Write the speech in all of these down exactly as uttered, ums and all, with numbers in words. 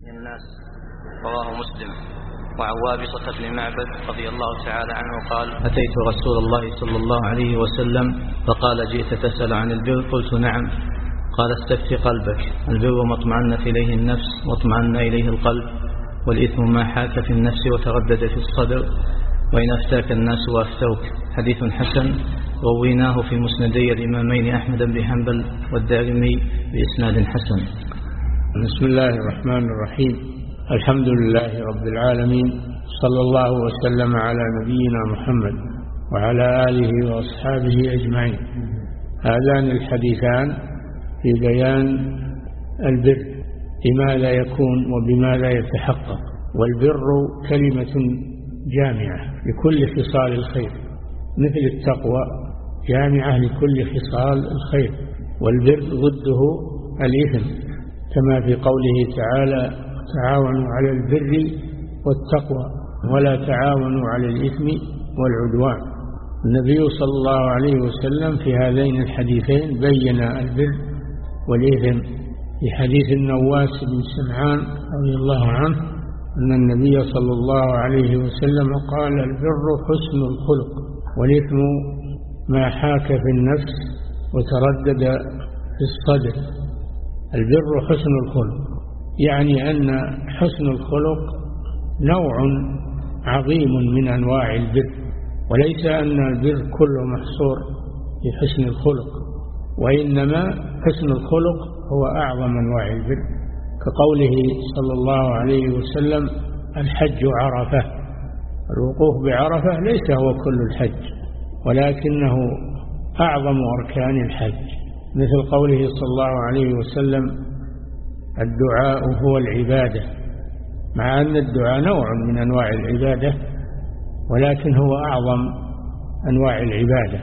الناس رواه مسلم. وعن وابصة بن معبد رضي الله تعالى عنه قال: أتيت رسول الله صلى الله عليه وسلم فقال: جئت تسأل عن البر؟ قلت: نعم. قال: استفت قلبك، البر ما اطمأنت إليه النفس واطمأن إليه القلب، والإثم ما حاك في النفس وتردد في الصدر، وإن أفتاك الناس وأفتوك. حديث حسن رويناه في مسندي الإمامين أحمد بن حنبل والدارمي بإسناد حسن. بسم الله الرحمن الرحيم. الحمد لله رب العالمين، صلى الله وسلم على نبينا محمد وعلى آله وأصحابه أجمعين. هذان الحديثان في بيان البر، بماذا يكون وبماذا يتحقق. والبر كلمة جامعة لكل خصال الخير، مثل التقوى جامعة لكل خصال الخير، والبر ضده الإثم، كما في قوله تعالى: تعاونوا على البر والتقوى ولا تعاونوا على الإثم والعدوان. النبي صلى الله عليه وسلم في هذين الحديثين بين البر والإثم. في حديث النواس بن سمعان رضي الله عنه أن النبي صلى الله عليه وسلم قال: البر حسن الخلق، والإثم ما حاك في النفس وتردد في الصدر. البر حسن الخلق، يعني أن حسن الخلق نوع عظيم من أنواع البر، وليس أن البر كله محصور في حسن الخلق، وإنما حسن الخلق هو أعظم أنواع البر، كقوله صلى الله عليه وسلم: الحج عرفة. الوقوف بعرفة ليس هو كل الحج، ولكنه أعظم أركان الحج، مثل قوله صلى الله عليه وسلم: الدعاء هو العبادة، مع أن الدعاء نوع من أنواع العبادة، ولكن هو أعظم أنواع العبادة.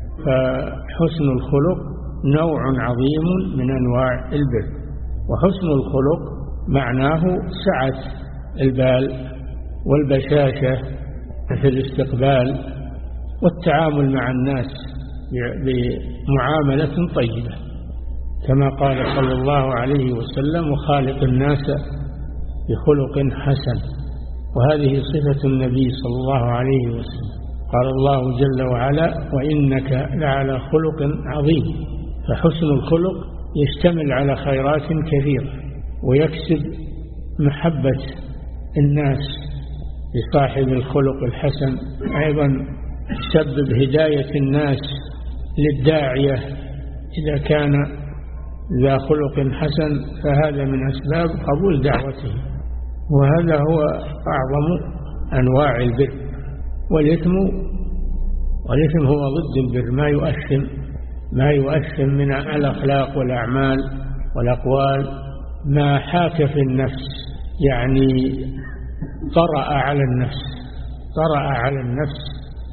فحسن الخلق نوع عظيم من أنواع البر. وحسن الخلق معناه سعة البال والبشاشة في الاستقبال والتعامل مع الناس بمعاملة طيبة، كما قال صلى الله عليه وسلم: وخالق الناس بخلق حسن. وهذه صفة النبي صلى الله عليه وسلم. قال الله جل وعلا: وإنك لعلى خلق عظيم. فحسن الخلق يشتمل على خيرات كثيرة، ويكسب محبة الناس لصاحب الخلق الحسن. أيضا يسبب هداية الناس للداعية إذا كان ذا خلق حسن، فهذا من أسباب قبول دعوته، وهذا هو أعظم أنواع البر. والإثم والإثم هو ضد البر، ما يؤثم ما يؤثم من الأخلاق والأعمال والأقوال، ما حاك في النفس، يعني طرأ على النفس طرأ على النفس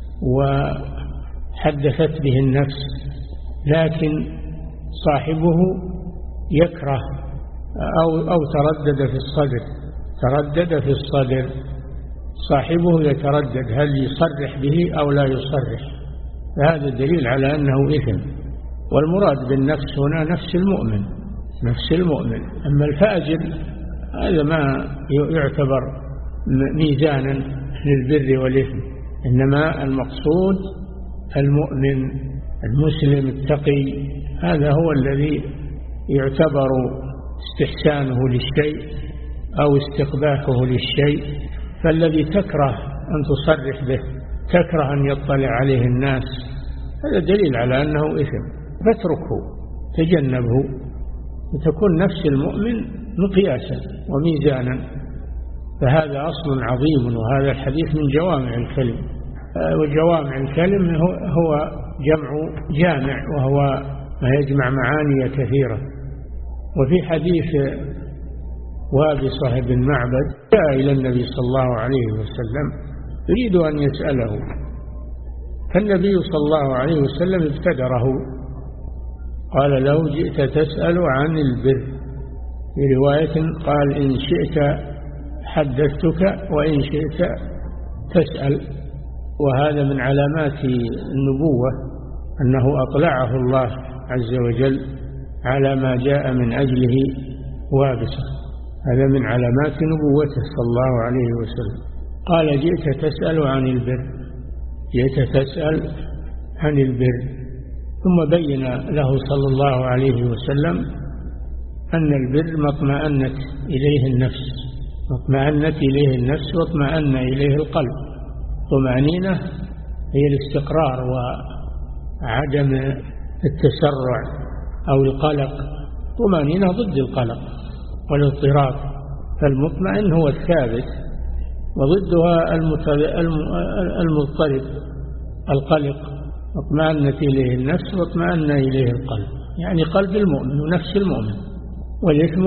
وحدثت به النفس، لكن صاحبه يكره أو, أو تردد في الصدر تردد في الصدر صاحبه يتردد هل يصرح به أو لا يصرح، فهذا دليل على أنه إثم. والمراد بالنفس هنا نفس المؤمن نفس المؤمن أما الفاجر هذا ما يعتبر ميزانا للبر والإثم، إنما المقصود المؤمن المسلم التقي، هذا هو الذي يعتبر استحسانه للشيء أو استقباحه للشيء. فالذي تكره أن تصرح به، تكره أن يطلع عليه الناس، هذا دليل على أنه إثم، فاتركه تجنبه، وتكون نفس المؤمن مقياسا وميزانا. فهذا أصل عظيم، وهذا الحديث من جوامع الكلم، وجوامع الكلم هو جمع جامع، وهو ما يجمع معاني كثيرة. وفي حديث وابصة بن معبد جاء إلى النبي صلى الله عليه وسلم يريد أن يسأله، فالنبي صلى الله عليه وسلم ابتدره، قال له: جئت تسأل عن البر. في رواية قال: إن شئت حدثتك وإن شئت تسأل. وهذا من علامات النبوة أنه أطلعه الله عز وجل على ما جاء من أجله وابصة. هذا من علامات نبوته صلى الله عليه وسلم. قال جئت تسأل عن البر، جئت تسأل عن البر، ثم بين له صلى الله عليه وسلم أن البر ما اطمأنت إليه النفس، اطمأنت إليه النفس واطمأن إليه القلب. طمأنينة هي الاستقرار وعدم التسرع أو القلق، طمأنينة ضد القلق والاضطراب، فالمطمئن هو الثابت، وضدها المضطرب القلق. اطمأنت إليه النفس واطمأن إليه القلب، يعني قلب المؤمن ونفس المؤمن. والإثم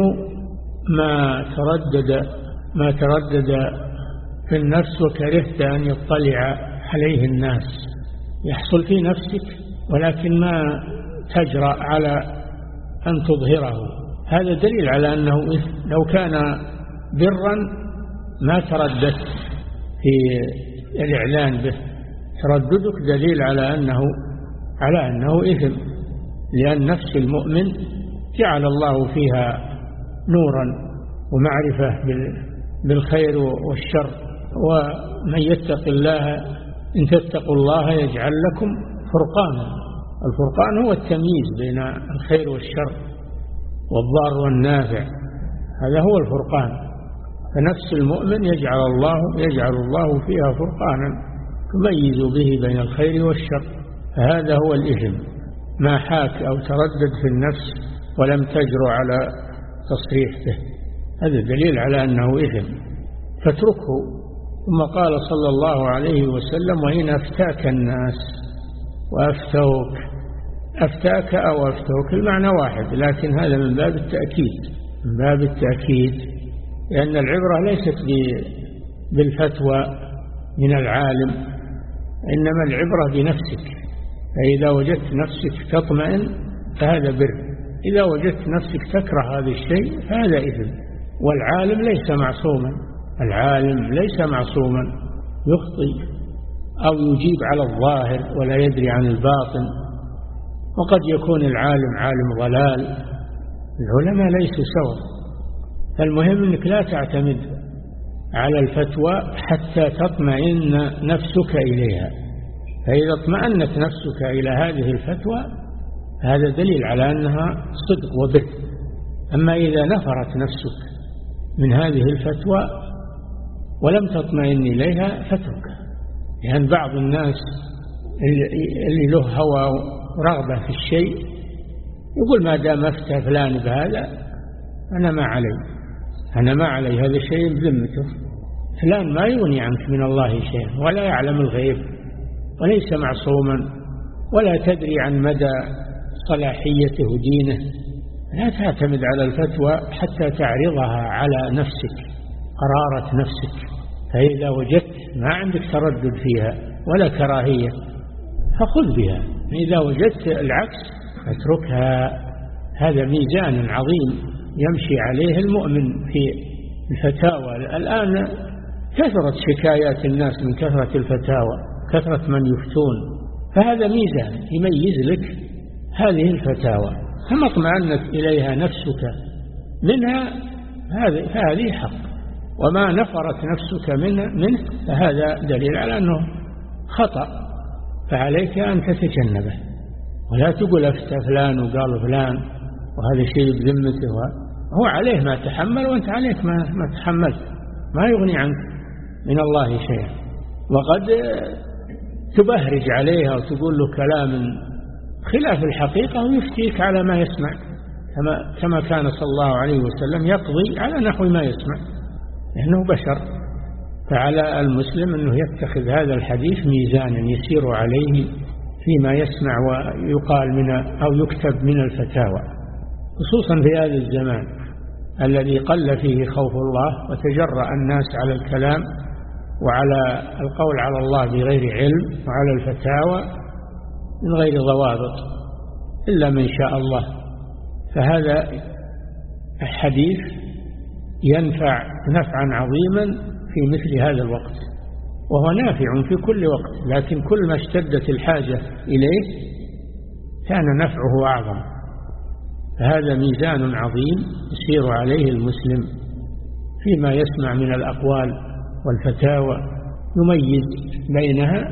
ما تردد ما تردد في النفس وكرهت أن يطلع عليه الناس، يحصل في نفسك ولكن ما تجرأ على أن تظهره. هذا دليل على أنه إثم. لو كان برا ما ترددت في الإعلان به، ترددك دليل على أنه على أنه إثم، لأن نفس المؤمن جعل الله فيها نورا ومعرفة بالخير والشر. ومن يتق الله إن تتقوا الله يجعل لكم فرقانا. الفرقان هو التمييز بين الخير والشر والضار والنافع، هذا هو الفرقان. فنفس المؤمن يجعل الله يجعل الله فيها فرقانا تميز به بين الخير والشر، فهذا هو الإثم. ما حاك أو تردد في النفس ولم تجرؤ على تصريح به، هذا دليل على أنه إثم، فاتركه. ثم قال صلى الله عليه وسلم وإن أفتاك الناس وأفتوك، أفتاك أو أفتوك المعنى واحد، لكن هذا من باب التأكيد، من باب التأكيد، لأن العبرة ليست بالفتوى من العالم، إنما العبرة بنفسك. فإذا وجدت نفسك تطمئن فهذا بر، إذا وجدت نفسك تكره هذا الشيء فهذا إثم. والعالم ليس معصوما، العالم ليس معصوما، يخطئ أو يجيب على الظاهر ولا يدري عن الباطن، وقد يكون العالم عالم ضلال. العلماء ليسوا سوا. فالمهم أنك لا تعتمد على الفتوى حتى تطمئن نفسك إليها، فإذا اطمأنت نفسك إلى هذه الفتوى هذا دليل على أنها صدق وبر. أما إذا نفرت نفسك من هذه الفتوى ولم تطمئن إليها فاتركها، لأن يعني بعض الناس اللي له هوى ورغبة في الشيء يقول ما دام أفتى فلان بهذا أنا ما علي، أنا ما علي، هذا شيء بذمته. فلان ما يغني عنك من الله شيئا ولا يعلم الغيب وليس معصوما ولا تدري عن مدى صلاحيته دينه. لا تعتمد على الفتوى حتى تعرضها على نفسك، قرارة نفسك. فإذا وجدت ما عندك تردد فيها ولا كراهية فخذ بها، إذا وجدت العكس اتركها. هذا ميزان عظيم يمشي عليه المؤمن في الفتاوى. الآن كثرت شكايات الناس من كثرة الفتاوى، كثرة من يفتون، فهذا ميزان يميز لك هذه الفتاوى، فما اطمأنت إليها نفسك منها فهذه حق، وما نفرت نفسك منه فهذا دليل على أنه خطأ، فعليك أن تتجنبه. ولا تقول أفتى فلان وقال فلان وهذا شيء بذمته، هو عليه ما تحمل وأنت عليك ما, ما تحملت، ما يغني عنك من الله شيئا. وقد تبهرج عليها وتقول له كلام خلاف الحقيقة ويفتيك على ما يسمع، كما, كما كان صلى الله عليه وسلم يقضي على نحو ما يسمع، لأنه بشر. فعلى المسلم أنه يتخذ هذا الحديث ميزانا يسير عليه فيما يسمع ويقال من أو يكتب من الفتاوى، خصوصا في هذا الزمان الذي قل فيه خوف الله وتجرأ الناس على الكلام وعلى القول على الله بغير علم وعلى الفتاوى من غير ضوابط إلا من شاء الله. فهذا الحديث ينفع نفعا عظيما في مثل هذا الوقت، وهو نافع في كل وقت، لكن كل ما اشتدت الحاجة إليه كان نفعه أعظم. فهذا ميزان عظيم يسير عليه المسلم فيما يسمع من الأقوال والفتاوى، يميز بينها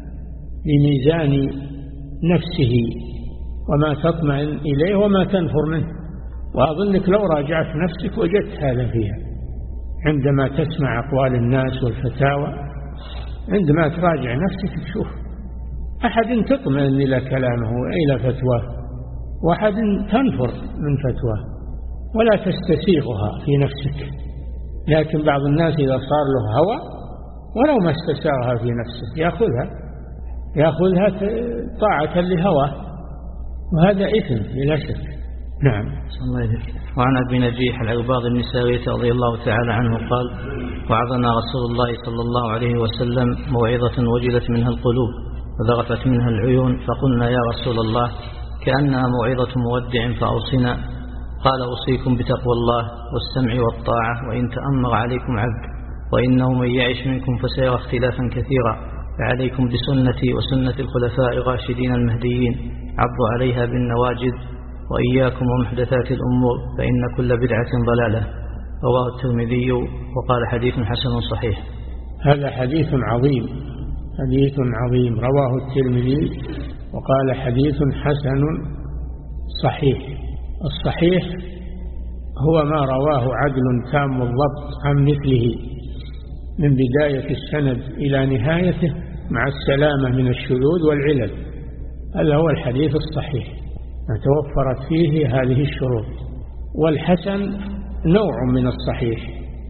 بميزان نفسه وما تطمئن إليه وما تنفر منه. وأظنك لو راجعت نفسك وجدت هذا فيها عندما تسمع أقوال الناس والفتاوى. عندما تراجع نفسك تشوف أحد تطمئن إلى كلامه وإلى فتواه، وأحد تنفر من فتواه ولا تستسيغها في نفسك. لكن بعض الناس إذا صار له هوى ولو ما استساغها في نفسه يأخذها يأخذها طاعة لهواه، وهذا إثم بلا شك. نعم. الله يذكر. وعن أبي نجيح العرباض النسائي رضي الله تعالى عنه قال: وعظنا رسول الله صلى الله عليه وسلم موعظة وجلت منها القلوب وذرفت منها العيون، فقلنا يا رسول الله كأنها موعظة مودع فأوصنا. قال: أوصيكم بتقوى الله والسمع والطاعة وإن تأمر عليكم عبد، وإنه من يعش منكم فسيرى اختلافا كثيرا، فعليكم بسنتي وسنة الخلفاء الراشدين المهديين، عضوا عليها بالنواجذ، وإياكم ومحدثات الأمور فإن كل بدعة ضلالة. رواه الترمذي وقال حديث حسن صحيح. هذا حديث عظيم، حديث عظيم رواه الترمذي وقال حديث حسن صحيح. الصحيح هو ما رواه عدل تام الضبط عن مثله من بداية السند إلى نهايته مع السلامة من الشذوذ والعلل. هذا هو الحديث الصحيح، ما توفرت فيه هذه الشروط. والحسن نوع من الصحيح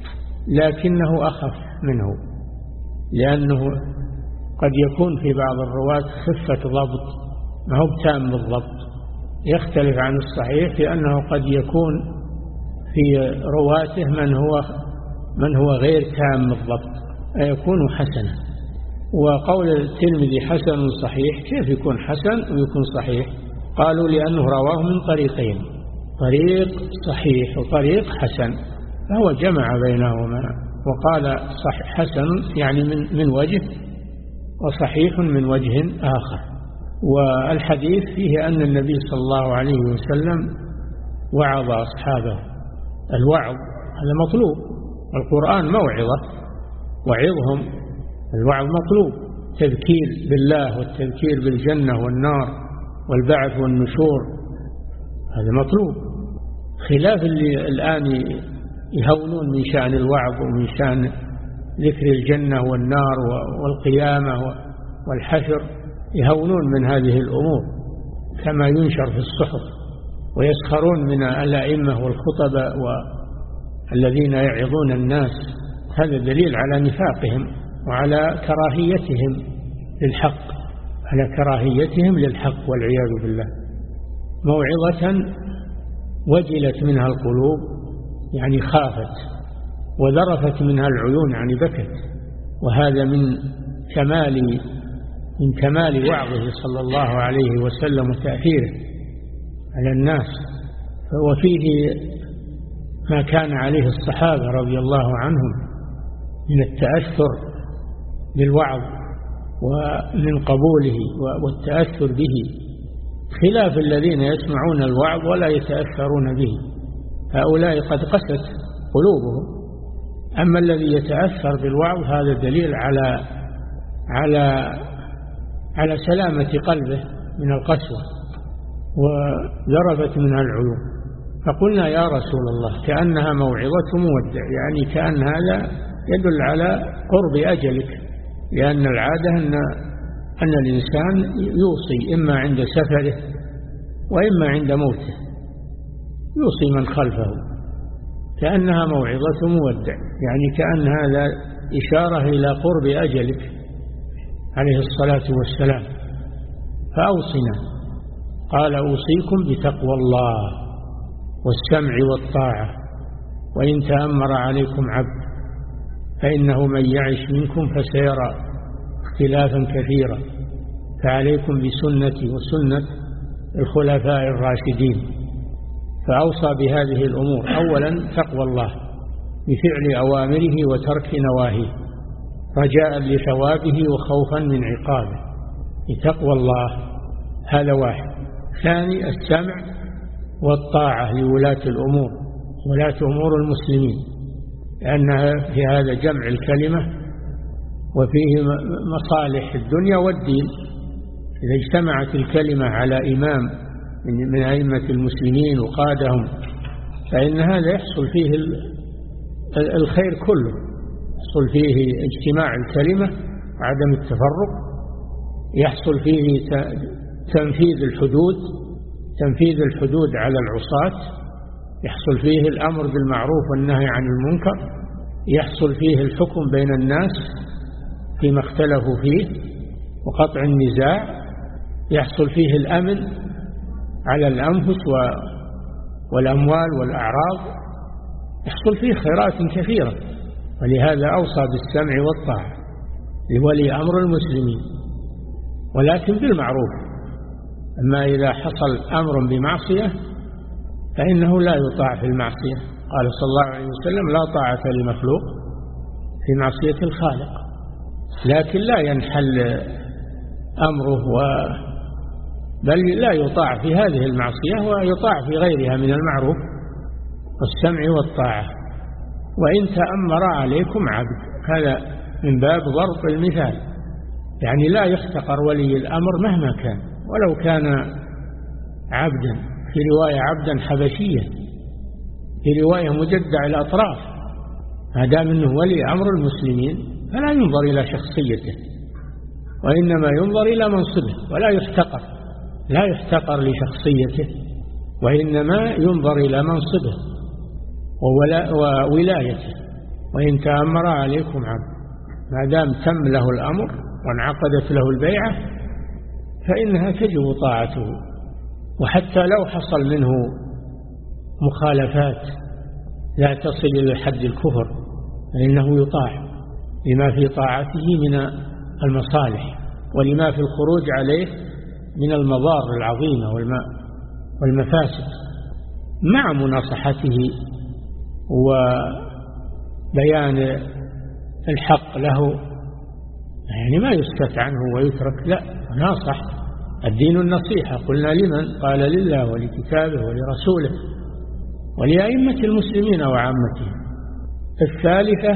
لكنه أخف منه، لأنه قد يكون في بعض الرواة خفة ضبط، ما هو تام بالضبط، يختلف عن الصحيح لأنه قد يكون في رواته من هو من هو غير تام الضبط يكون حسنا. وقول الترمذي حسن صحيح، كيف يكون حسن ويكون صحيح؟ قالوا لأنه رواه من طريقين، طريق صحيح وطريق حسن، فهو جمع بينهما وقال صح حسن يعني من من وجه، وصحيح من وجه آخر. والحديث فيه أن النبي صلى الله عليه وسلم وعظ أصحابه. الوعظ هذا مطلوب، القرآن موعظة، وعظهم. الوعظ مطلوب، تذكير بالله والتذكير بالجنة والنار والبعث والنشور، هذا مطلوب. خلاف اللي الآن يهونون من شأن الوعظ ومن شأن ذكر الجنة والنار والقيامة والحشر، يهونون من هذه الأمور كما ينشر في الصحف، ويسخرون من الأئمة والخطباء والذين يعظون الناس. هذا دليل على نفاقهم وعلى كراهيتهم للحق، على كراهيتهم للحق والعياذ بالله. موعظة وجلت منها القلوب يعني خافت، وذرفت منها العيون يعني بكت. وهذا من كمال من كمال وعظه صلى الله عليه وسلم وتأثيره على الناس. وفيه ما كان عليه الصحابة رضي الله عنهم من التأثر بالوعظ ومن قبوله والتأثر به، خلاف الذين يسمعون الوعظ ولا يتأثرون به، هؤلاء قد قست قلوبهم. أما الذي يتأثر بالوعظ هذا دليل على على على سلامة قلبه من القسوة، وذرفت منها العيون. فقلنا يا رسول الله كأنها موعظة مودع، يعني كأن هذا يدل على قرب أجلك، لأن العادة أن أن الإنسان يوصي إما عند سفره وإما عند موته، يوصي من خلفه. كأنها موعظة مودع، يعني كأن هذا إشارة إلى قرب أجلك عليه الصلاة والسلام. فأوصنا، قال أوصيكم بتقوى الله والسمع والطاعة وإن تأمر عليكم عبد، فإنه من يعش منكم فسيرى اختلافا كثيرا، فعليكم بسنتي وسنة الخلفاء الراشدين. فأوصى بهذه الأمور: أولا تقوى الله بفعل أوامره وترك نواهيه، رجاء لثوابه وخوفا من عقابه. بتقوى الله، هذا واحد. ثاني السمع والطاعة لولاة الأمور، ولاة أمور المسلمين، لأن في هذا جمع الكلمة وفيه مصالح الدنيا والدين. إذا اجتمعت الكلمة على إمام من أئمة المسلمين وقادهم فإن هذا يحصل فيه الخير كله، يحصل فيه اجتماع الكلمة وعدم التفرق، يحصل فيه تنفيذ الحدود تنفيذ الحدود على العصاة، يحصل فيه الأمر بالمعروف والنهي عن المنكر، يحصل فيه الحكم بين الناس فيما اختلفوا فيه وقطع النزاع، يحصل فيه الأمن على الأنفس والأموال والأعراض، يحصل فيه خيرات كثيرة. ولهذا أوصى بالسمع والطاعة لولي أمر المسلمين، ولكن بالمعروف. أما إذا حصل أمر بمعصية فإنه لا يطاع في المعصية. قال صلى الله عليه وسلم: لا طاعة لمخلوق في معصية الخالق. لكن لا ينحل أمره و بل لا يطاع في هذه المعصية ويطاع في غيرها من المعروف والسمع والطاعة. وإن تأمر عليكم عبد، هذا من باب ضرب المثال، يعني لا يحتقر ولي الأمر مهما كان، ولو كان عبدا، في رواية عبدا حبشيا، في رواية مجدع الأطراف، ما دام أنه ولي أمر المسلمين فلا ينظر إلى شخصيته، وإنما ينظر إلى منصبه، ولا يحتقر لا يحتقر لشخصيته، وإنما ينظر إلى منصبه وولايته. وإن تأمر عليكم عبد، ما دام تم له الأمر وانعقدت له البيعة فإنها تجب طاعته. وحتى لو حصل منه مخالفات لا تصل إلى حد الكفر فإنه يطاع لما في طاعته من المصالح، ولما في الخروج عليه من المضار العظيمة والمفاسد، مع مناصحته وبيان الحق له، يعني ما يسكت عنه ويترك، لا، ناصح. الدين النصيحة. قلنا لمن؟ قال: لله ولكتابه ولرسوله ولأئمة المسلمين وعامتهم. الثالثة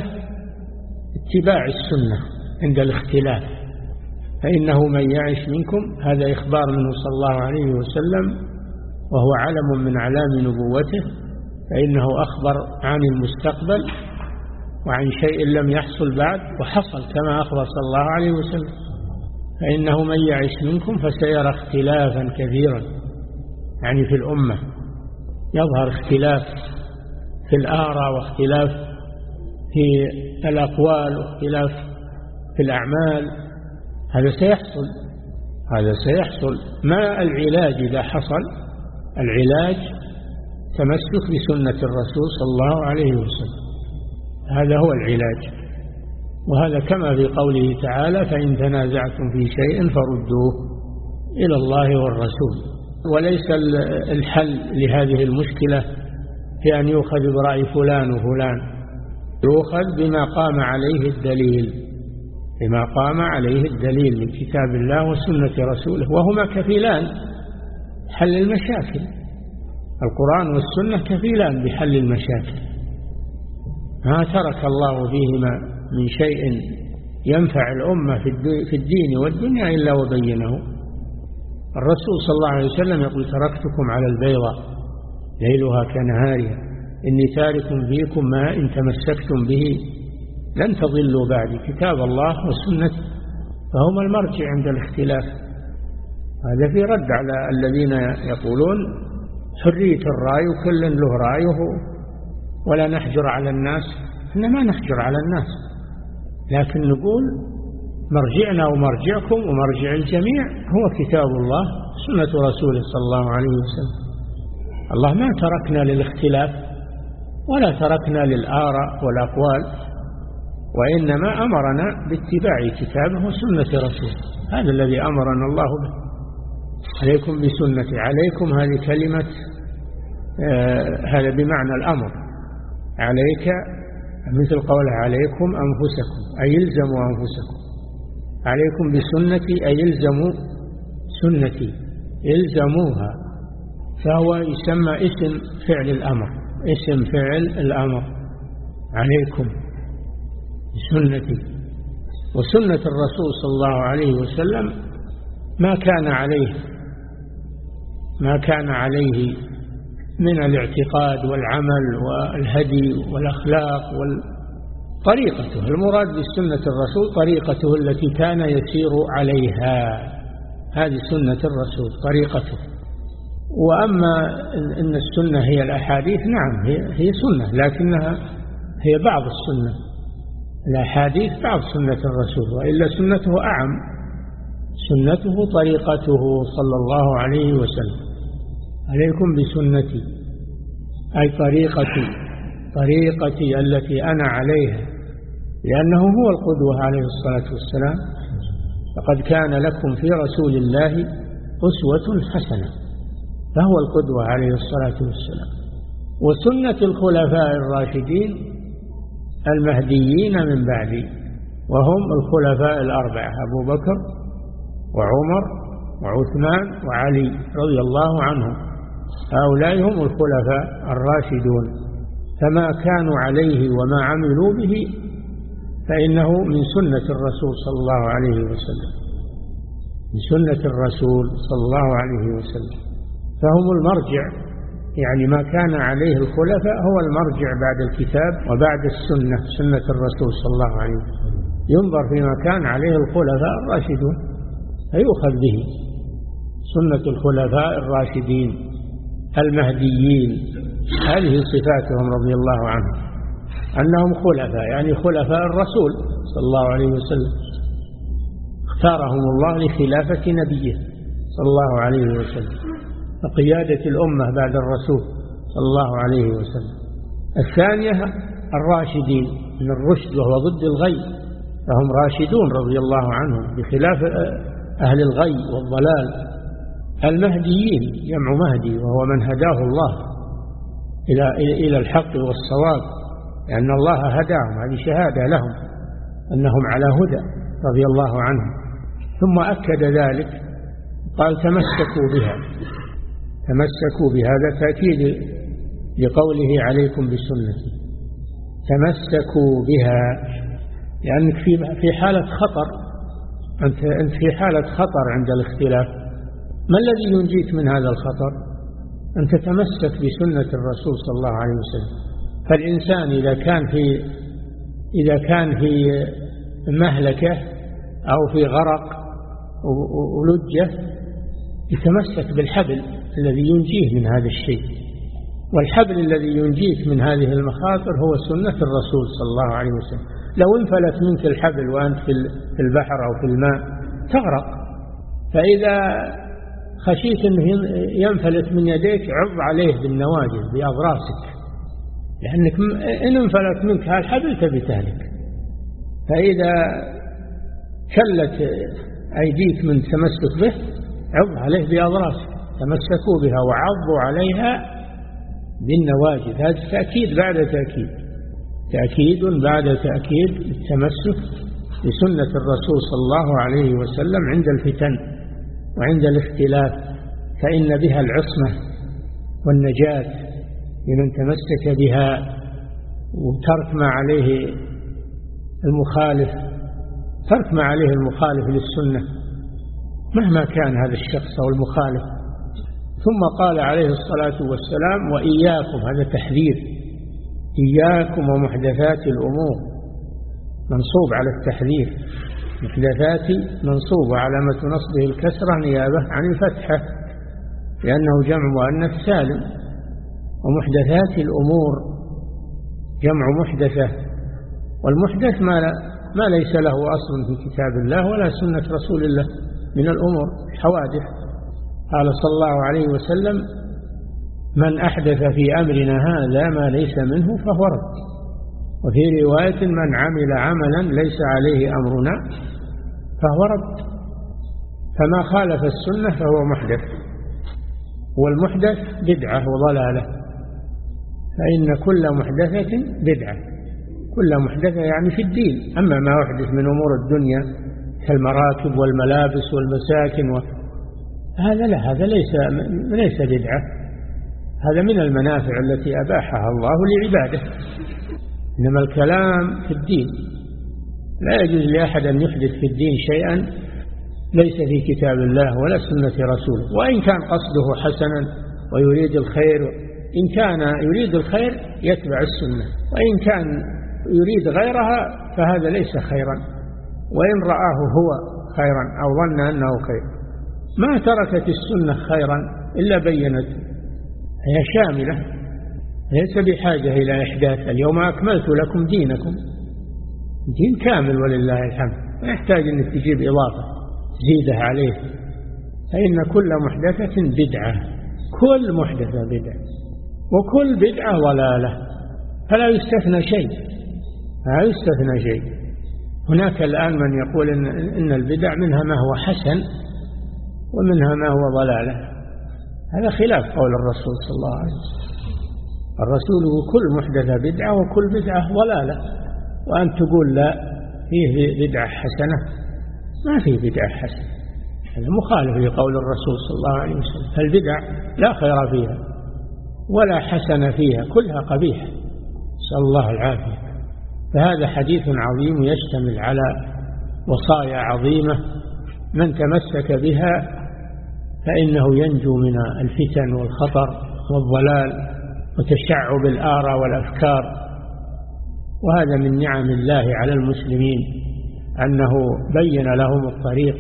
اتباع السنة عند الاختلاف، فإنه من يعش منكم، هذا إخبار منه صلى الله عليه وسلم وهو علم من علام نبوته، فإنه أخبر عن المستقبل وعن شيء لم يحصل بعد وحصل كما أخبر صلى الله عليه وسلم. فإنه من يعش منكم فسيرى اختلافا كثيرا، يعني في الأمة يظهر اختلاف في الآراء واختلاف في الأقوال واختلاف في الأعمال. هذا سيحصل هذا سيحصل ما العلاج إذا حصل؟ العلاج تمسك بسنة الرسول صلى الله عليه وسلم، هذا هو العلاج. وهذا كما في قوله تعالى: فإن تنازعتم في شيء فردوه إلى الله والرسول. وليس الحل لهذه المشكلة في أن يؤخذ برأي فلان وفلان، يؤخذ بما قام عليه الدليل بما قام عليه الدليل من كتاب الله وسنة رسوله، وهما كفيلان حل المشاكل. القرآن والسنة كفيلان بحل المشاكل، ما ترك الله فيهما من شيء ينفع الأمة في الدين والدنيا إلا وبينه. الرسول صلى الله عليه وسلم يقول: تركتكم على البيضاء ليلها كنهارها إني تارك فيكم ما إن تمسكتم به لن تضلوا بعد، كتاب الله والسنة فهما المرجع عند الاختلاف. هذا في رد على الذين يقولون حرية الرأي وكل له رأيه ولا نحجر على الناس. إحنا ما نحجر على الناس، لكن نقول مرجعنا ومرجعكم ومرجع الجميع هو كتاب الله سنة رسوله صلى الله عليه وسلم. الله ما تركنا للاختلاف ولا تركنا للآراء والأقوال، وإنما أمرنا باتباع كتابه وسنة رسوله. هذا الذي أمرنا الله به. عليكم بسنتي، عليكم هذه كلمة آه هذا بمعنى الأمر. عليك مثل قوله عليكم أنفسكم، أي يلزموا أنفسكم. عليكم بسنتي أي يلزموا سنتي، يلزموها. فهو يسمى اسم فعل الأمر، اسم فعل الأمر. عليكم بسنتي وسنة الرسول صلى الله عليه وسلم ما كان عليه ما كان عليه من الاعتقاد والعمل والهدي والأخلاق وطريقته. المراد بسنة الرسول طريقته التي كان يسير عليها، هذه سنة الرسول طريقته. وأما إن السنة هي الأحاديث، نعم هي, هي سنة، لكنها هي بعض السنة. الأحاديث بعض سنة الرسول، وإلا سنته أعم. سنته طريقته صلى الله عليه وسلم. عليكم بسنتي أي طريقتي طريقتي التي أنا عليها، لأنه هو القدوة عليه الصلاة والسلام. فقد كان لكم في رسول الله أسوة حسنة، فهو القدوة عليه الصلاة والسلام. وسنة الخلفاء الراشدين المهديين من بعدي، وهم الخلفاء الأربعة أبو بكر وعمر وعثمان وعلي رضي الله عنهم. هؤلاء هم الخلفاء الراشدون، فما كانوا عليه وما عملوا به فإنه من سنة الرسول صلى الله عليه وسلم، من سنة الرسول صلى الله عليه وسلم. فهم المرجع، يعني ما كان عليه الخلفاء هو المرجع بعد الكتاب وبعد السنة، سنة الرسول صلى الله عليه وسلم. ينظر فيما كان عليه الخلفاء الراشدون فيؤخذ به. سنة الخلفاء الراشدين المهديين، هذه صفاتهم رضي الله عنهم، أنهم خلفاء، يعني خلفاء الرسول صلى الله عليه وسلم، اختارهم الله لخلافة نبيه صلى الله عليه وسلم، وقيادة الأمة بعد الرسول صلى الله عليه وسلم. الثانية الراشدين من الرشد، وهو ضد الغي، فهم راشدون رضي الله عنهم بخلاف أهل الغي والضلال. المهديين جمع مهدي، وهو من هداه الله إلى إلى الحق والصواب، لأن الله هداهم، هذه شهادة لهم أنهم على هدى رضي الله عنهم. ثم أكد ذلك قال تمسكوا بها، تمسكوا بهذا تأكيد لقوله عليكم بسنتي، تمسكوا بها، لأنك في في حالة خطر، أنت أنت في حالة خطر عند الاختلاف. ما الذي ينجيك من هذا الخطر؟ أن تتمسك بسنة الرسول صلى الله عليه وسلم. فالإنسان إذا كان في إذا كان في مهلكة أو في غرق ولجة يتمسك بالحبل الذي ينجيه من هذا الشيء، والحبل الذي ينجيك من هذه المخاطر هو سنة الرسول صلى الله عليه وسلم. لو انفلت منك الحبل وأنت في البحر أو في الماء تغرق، فإذا خشيت أنه ينفلت من يديك عض عليه بالنواجذ بأضراسك، لأنك إن انفلت منك هالحبل تبي تهلك. فإذا شلت أيديك من تمسك به عض عليه بأضراسك. تمسكوا بها وعضوا عليها بالنواجذ. هذا تأكيد بعد تأكيد، تأكيد بعد تأكيد التمسك بسنة الرسول صلى الله عليه وسلم عند الفتن وعند الاختلاف، فإن بها العصمة والنجاة لمن تمسك بها، وترك ما عليه المخالف، ترك ما عليه المخالف للسنة مهما كان هذا الشخص أو المخالف. ثم قال عليه الصلاة والسلام وإياكم، هذا تحذير، إياكم ومحدثات الأمور، منصوب على التحذير، محدثات منصوب وعلامة نصبه الكسرة نيابة عن الفتحة لأنه جمع مؤنث سالم. ومحدثات الأمور جمع محدثة، والمحدث ما, ما ليس له أصل في كتاب الله ولا سنة رسول الله من الأمور حوادث. قال صلى الله عليه وسلم من أحدث في أمرنا هذا ما ليس منه فهو رد. وفي رواية من عمل عملا ليس عليه أمرنا فهو رد. فما خالف السنة فهو محدث، والمحدث بدعة وضلالة. فإن كل محدثة بدعة، كل محدثة يعني في الدين. أما ما أحدث من أمور الدنيا كالمراكب والملابس والمساكن و... هذا لا، هذا ليس ليس بدعة، هذا من المنافع التي أباحها الله لعباده إنما الكلام في الدين، لا يجوز لأحد أن يحدث في الدين شيئا ليس في كتاب الله ولا سنة رسوله، وإن كان قصده حسنا ويريد الخير. إن كان يريد الخير يتبع السنة، وإن كان يريد غيرها فهذا ليس خيرا، وإن رآه هو خيرا أو ظن أنه خير. ما تركت السنة خيرا إلا بينت، هي شاملة، ليس بحاجة إلى إحداث. اليوم أكملت لكم دينكم، دين كامل ولله الحمد، ما يحتاج أن تجيب إضافة تزيدها عليه. فإن كل محدثة بدعة، كل محدثة بدعة، وكل بدعة ضلالة، فلا يستثنى شيء، لا يستثنى شيء. هناك الآن من يقول إن, إن البدع منها ما هو حسن ومنها ما هو ضلالة، هذا خلاف قول الرسول صلى الله عليه وسلم. الرسول كل محدثة بدعة وكل بدعة ضلالة، وأن تقول لا فيه بدعة حسنة، ما فيه بدعة حسنة، هذا مخالف لقول الرسول صلى الله عليه وسلم. فالبدع لا خير فيها ولا حسن فيها، كلها قبيحة، نسأل الله العافية. فهذا حديث عظيم يشتمل على وصايا عظيمة، من تمسك بها فإنه ينجو من الفتن والخطر والضلال وتشعب الآراء والأفكار. وهذا من نعم الله على المسلمين أنه بين لهم الطريق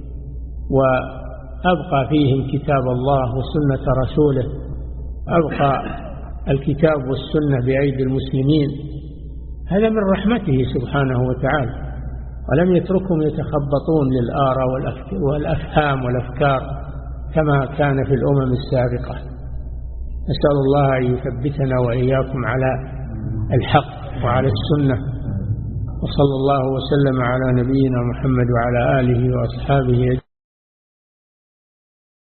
وأبقى فيهم كتاب الله وسنة رسوله، أبقى الكتاب والسنة بأيدي المسلمين. هذا من رحمته سبحانه وتعالى، ولم يتركهم يتخبطون للآراء والأفهام والأفكار كما كان في الأمم السابقة. نسأل الله أن يثبتنا وإياكم على الحق وعلى السنة، وصلى الله وسلم على نبينا محمد وعلى آله وأصحابه.